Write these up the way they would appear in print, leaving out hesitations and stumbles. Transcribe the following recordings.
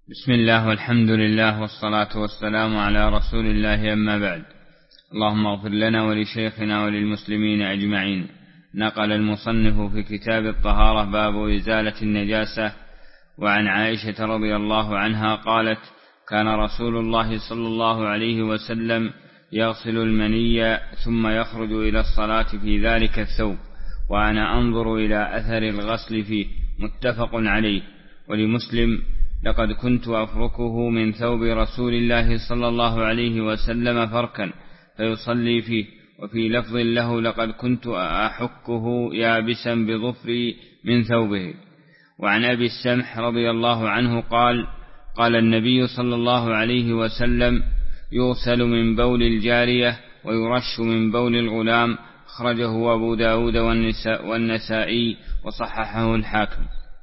بسم الله والحمد لله والصلاة والسلام على رسول الله، أما بعد. اللهم اغفر لنا ولشيخنا وللمسلمين أجمعين. نقل المصنف في كتاب الطهارة باب إزالة النجاسة. وعن عائشة رضي الله عنها قالت: كان رسول الله صلى الله عليه وسلم يغسل المني ثم يخرج إلى الصلاة في ذلك الثوب، وأنا أنظر إلى أثر الغسل فيه. متفق عليه. ولمسلم: لقد كنت أفركه من ثوب رسول الله صلى الله عليه وسلم فركا فيصلي فيه. وفي لفظ له: لقد كنت أحكه يابسا بظفري من ثوبه. وعن أبي السمح رضي الله عنه قال: قال النبي صلى الله عليه وسلم: يغسل من بول الجارية ويرش من بول الغلام. أخرجه أبو داود والنسائي وصححه الحاكم.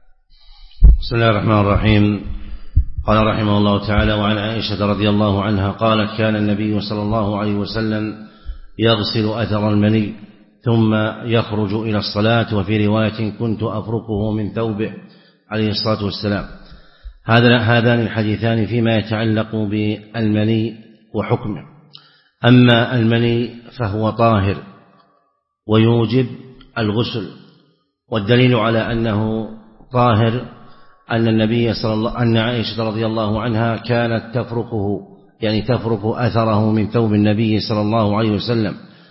بسم الله الرحمن الرحيم. قال رحمه الله تعالى: وعن عائشة رضي الله عنها قالت: كان النبي صلى الله عليه وسلم يغسل أثر المني ثم يخرج إلى الصلاة، وفي رواية: كنت أفركه من ثوبه عليه الصلاة والسلام. هذان الحديثان فيما يتعلق بالمني وحكمه. أما المني فهو طاهر ويوجب الغسل، والدليل على أنه طاهر أن عائشة رضي الله عنها كانت تفرك أثره من ثوب النبي صلى الله عليه وسلم،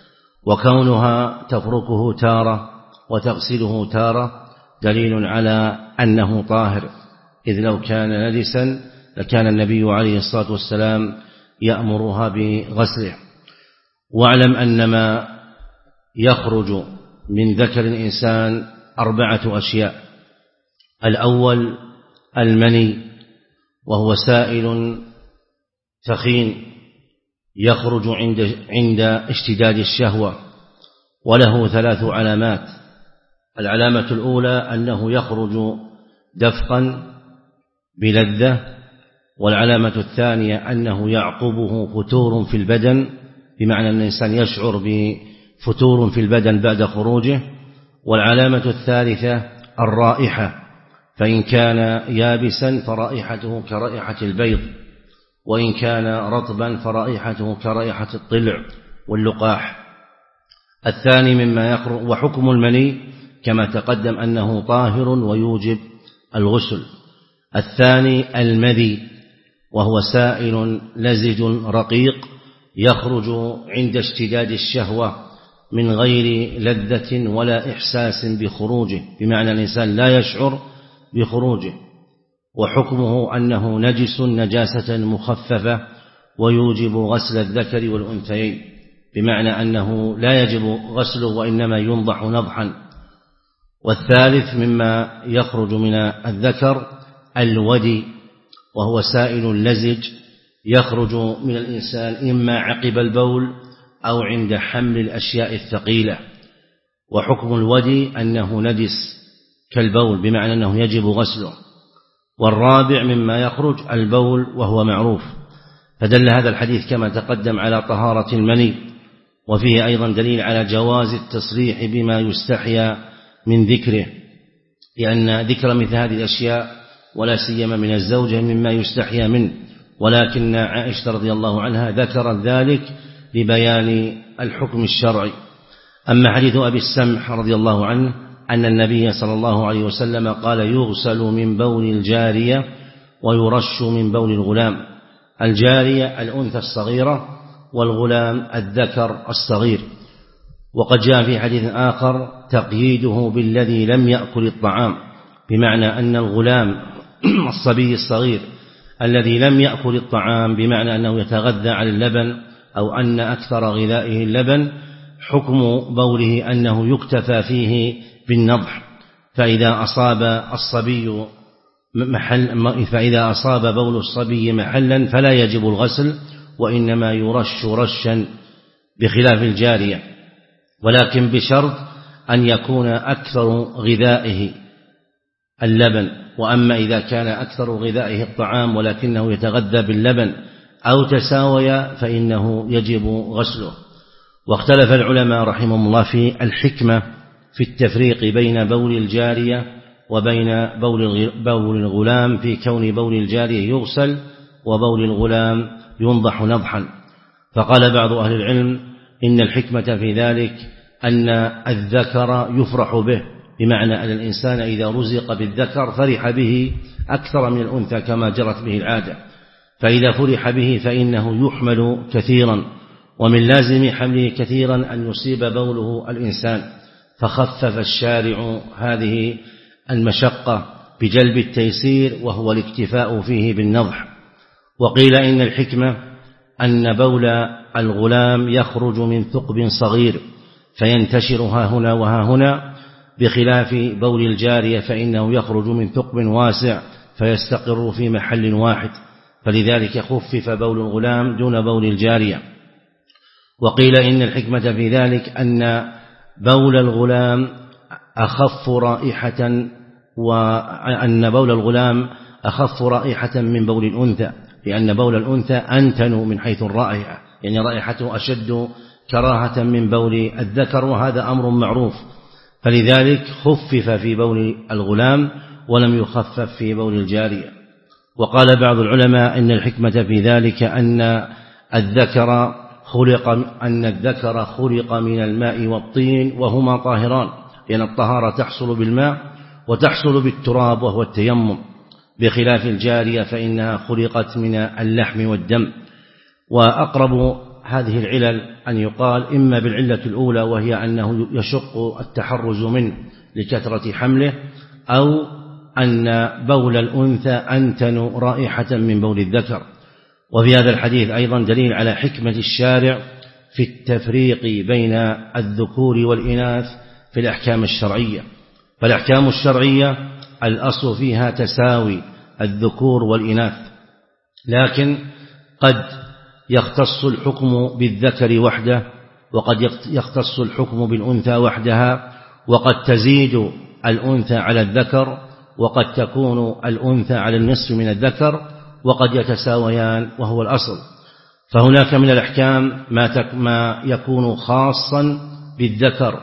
وكونها تفركه تارة وتغسله تارة دليل على أنه طاهر، إذ لو كان نجسا لكان النبي عليه الصلاة والسلام يأمرها بغسله. واعلم أن ما يخرج من ذكر الإنسان 4 أشياء: الأول المني، وهو سائل ثخين يخرج عند اشتداد الشهوة، وله 3 علامات. العلامة الأولى أنه يخرج دفقا بلذة، والعلامة الثانية أنه يعقبه فتور في البدن، بمعنى أن الإنسان يشعر بفتور في البدن بعد خروجه. والعلامة الثالثة الرائحة، فإن كان يابسا فرائحته كرائحة البيض، وإن كان رطبا فرائحته كرائحة الطلع واللقاح. الثاني مما يخرج. وحكم المني كما تقدم أنه طاهر ويوجب الغسل. الثاني المذي، وهو سائل لزج رقيق يخرج عند اشتداد الشهوة من غير لذة ولا إحساس بخروجه، بمعنى الإنسان لا يشعر بخروجه. وحكمه أنه نجس نجاسة مخففة ويوجب غسل الذكر والأنثيين، بمعنى أنه لا يجب غسله وإنما ينضح نضحا. والثالث مما يخرج من الذكر الودي، وهو سائل لزج يخرج من الإنسان إما عقب البول أو عند حمل الأشياء الثقيلة. وحكم الودي أنه نجس كالبول، بمعنى أنه يجب غسله. والرابع مما يخرج البول، وهو معروف. فدل هذا الحديث كما تقدم على طهارة المني، وفيه أيضا دليل على جواز التصريح بما يستحيا من ذكره، لأن ذكر مثل هذه الأشياء ولا سيما من الزوجة مما يستحيا منه، ولكن عائشة رضي الله عنها ذكرت ذلك لبيان الحكم الشرعي. أما حديث أبي السمح رضي الله عنه أن النبي صلى الله عليه وسلم قال: يغسل من بول الجارية ويرش من بول الغلام. الجارية الأنثى الصغيرة، والغلام الذكر الصغير. وقد جاء في حديث آخر تقييده بالذي لم يأكل الطعام، بمعنى أن الغلام الصبي الصغير الذي لم يأكل الطعام، بمعنى أنه يتغذى على اللبن أو أن أكثر غذائه اللبن، حكم بوله أنه يكتفى فيه بالنضح. فإذا أصاب بول الصبي محلا فلا يجب الغسل، وإنما يرش رشا، بخلاف الجارية، ولكن بشرط أن يكون أكثر غذائه اللبن. وأما إذا كان أكثر غذائه الطعام ولكنه يتغذى باللبن أو تساوي فإنه يجب غسله. واختلف العلماء رحمهم الله في الحكمة في التفريق بين بول الجارية وبين بول الغلام في كون بول الجارية يغسل وبول الغلام ينضح نضحا. فقال بعض أهل العلم إن الحكمة في ذلك أن الذكر يفرح به، بمعنى أن الإنسان إذا رزق بالذكر فرح به أكثر من الأنثى كما جرت به العادة، فإذا فرح به فإنه يحمل كثيرا، ومن لازم حمله كثيرا أن يصيب بوله الإنسان، فخفف الشارع هذه المشقة بجلب التيسير وهو الاكتفاء فيه بالنضح. وقيل إن الحكمة أن بول الغلام يخرج من ثقب صغير فينتشر ها هنا وها هنا، بخلاف بول الجارية فإنه يخرج من ثقب واسع فيستقر في محل واحد، فلذلك خفف بول الغلام دون بول الجارية. وقيل إن الحكمة في ذلك أن بول الغلام أخف رائحة، وأن بول الغلام أخف رائحة من بول الأنثى، لأن بول الأنثى أنتن من حيث الرائحة، يعني رائحته أشد كراهة من بول الذكر، وهذا أمر معروف، فلذلك خفف في بول الغلام ولم يخفف في بول الجارية. وقال بعض العلماء إن الحكمة في ذلك أن الذكر خلق من الماء والطين وهما طاهران، لأن الطهارة تحصل بالماء وتحصل بالتراب وهو التيمم، بخلاف الجارية فإنها خلقت من اللحم والدم. وأقرب هذه العلل أن يقال إما بالعلة الأولى وهي أنه يشق التحرز منه لكثرة حمله، أو أن بول الأنثى أنتن رائحة من بول الذكر. وفي هذا الحديث أيضا دليل على حكمة الشارع في التفريق بين الذكور والإناث في الأحكام الشرعية، فالأحكام الشرعية الأصل فيها تساوي الذكور والإناث، لكن قد يختص الحكم بالذكر وحده، وقد يختص الحكم بالأنثى وحدها، وقد تزيد الأنثى على الذكر، وقد تكون الأنثى على النصف من الذكر، وقد يتساويان وهو الأصل. فهناك من الأحكام ما يكون خاصا بالذكر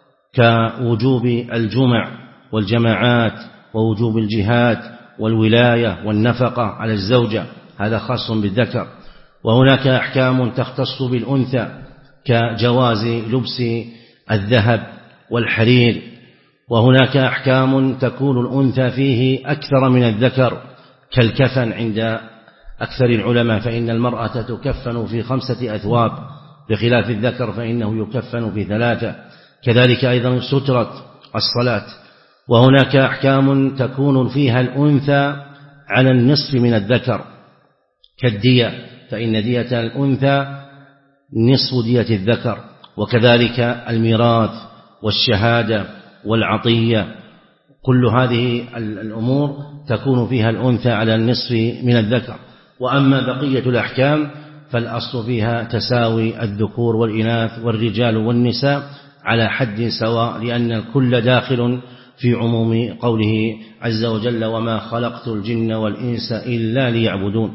كوجوب الجمع والجماعات ووجوب الجهاد والولاية والنفقة على الزوجة، هذا خاص بالذكر. وهناك أحكام تختص بالأنثى كجواز لبس الذهب والحرير. وهناك أحكام تكون الأنثى فيه أكثر من الذكر كالكفن عند أكثر العلماء، فإن المرأة تكفن في 5 أثواب بخلاف الذكر فإنه يكفن في 3. كذلك أيضا سترة الصلاة. وهناك أحكام تكون فيها الأنثى على النصف من الذكر كالدية، فإن دية الأنثى نصف دية الذكر. وكذلك الميراث والشهادة والعطية، كل هذه الأمور تكون فيها الأنثى على النصف من الذكر. وأما بقية الأحكام فالأصل فيها تساوي الذكور والإناث والرجال والنساء على حد سواء، لأن الكل داخل في عموم قوله عز وجل وما خلقت الجن والإنس إلا ليعبدون.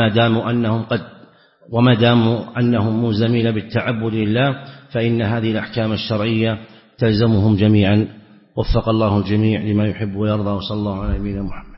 وما داموا أنهم ملزمين بالتعبد لله فإن هذه الأحكام الشرعية تلزمهم جميعا. وفق الله الجميع لما يحب ويرضى، وصلى الله على نبينا محمد.